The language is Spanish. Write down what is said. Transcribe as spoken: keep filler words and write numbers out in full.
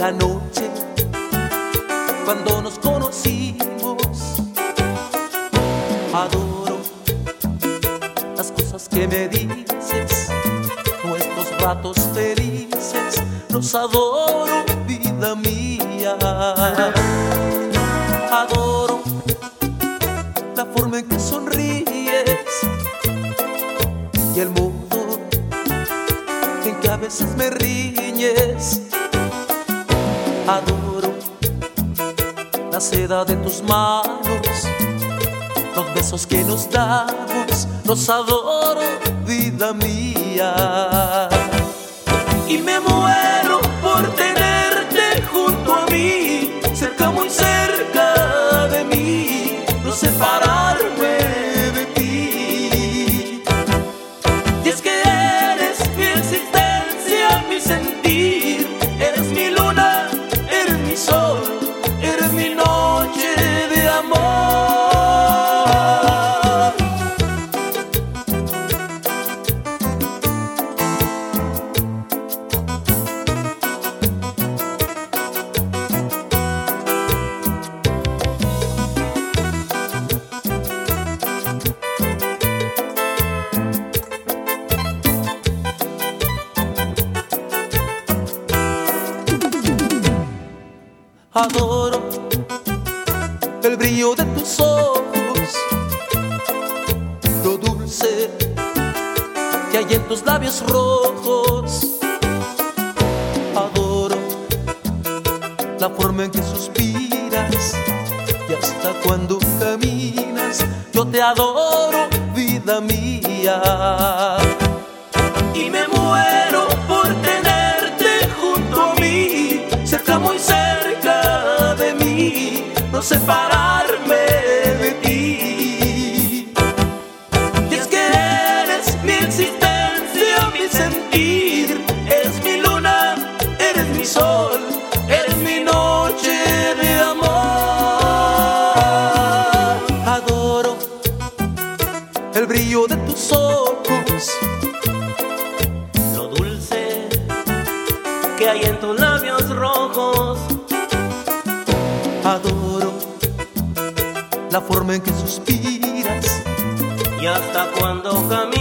la noche cuando nos conocimos. Adoro las cosas que me dices, nuestros ratos felices, los adoro, vida mía. Adoro la forma en que sonríes y el modo en que a veces me riñes. Adoro la seda de tus manos, los besos que nos damos, los adoro, vida mía. Y me muero por tenerte junto a mí, cerca, muy cerca de mí, no separarme de ti. Y es que eres mi existencia, mi sentir, eres mi luna, eres mi sol, eres mi noche de amor. Adoro el brillo de tus ojos, lo dulce que hay en tus labios rojos. Adoro la forma en que suspiras y hasta cuando caminas. Yo te adoro, vida mía. Y me muero por tenerte junto a mí, cerca, muy cerca de mí, no separarme de ti. Y es que eres mi existencia, mi sentir, eres mi luna, eres mi sol, eres mi noche de amor. Adoro el brillo de tus ojos, lo dulce que hay en tus labios rojos. Adoro la forma en que suspiras Y hasta cuando caminas